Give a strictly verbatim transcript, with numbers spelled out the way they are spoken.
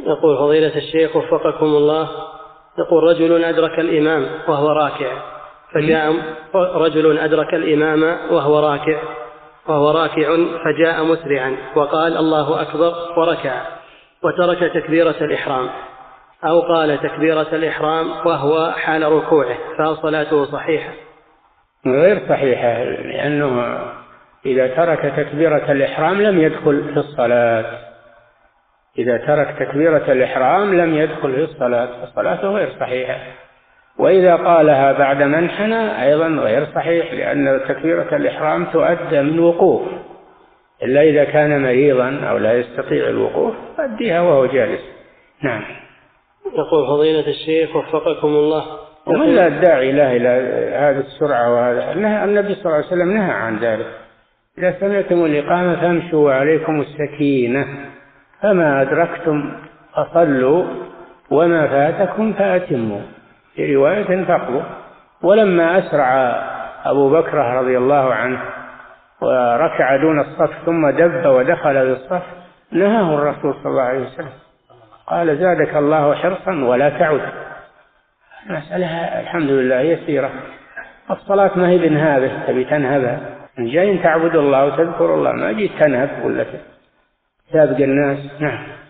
يقول فضيلة الشيخ وفقكم الله، يقول رجل أدرك الإمام وهو راكع فجاء رجل أدرك الإمام وهو راكع وهو راكع فجاء مسرعا وقال الله أكبر وركع وترك تكبيرة الإحرام، أو قال تكبيرة الإحرام وهو حال ركوعه، فهل صلاته صحيحة؟ غير صحيحة، لأنه إذا ترك تكبيرة الإحرام لم يدخل في الصلاة. إذا ترك تكبيرة الإحرام لم يدخل في الصلاة، فصلاته غير صحيحة. وإذا قالها بعد ما انحنى أيضا غير صحيح، لأن تكبيرة الإحرام تؤدى من وقوف، إلا إذا كان مريضا أو لا يستطيع الوقوف فأديها وهو جالس. نعم. يقول فضيلة الشيخ وفقكم الله، ومن لا الداعي له إلى هذه السرعة، وهذا النبي صلى الله عليه وسلم نهى عن ذلك. إذا سمعتم الإقامة فامشوا وعليكم السكينة، فما أدركتم فصلوا وما فاتكم فأتموا، في رواية فقضوا. ولما أسرع أبو بكر رضي الله عنه وركع دون الصف ثم دب ودخل للصف نهاه الرسول صلى الله عليه وسلم، قال زادك الله حرصا ولا تعد. المسألة الحمد لله يسيرة، الصلاة ما هي بنهابة تبي تنهبها، جاي تعبد الله وتذكر الله، ما جيت تنهب ولا تسابق الناس. نعم.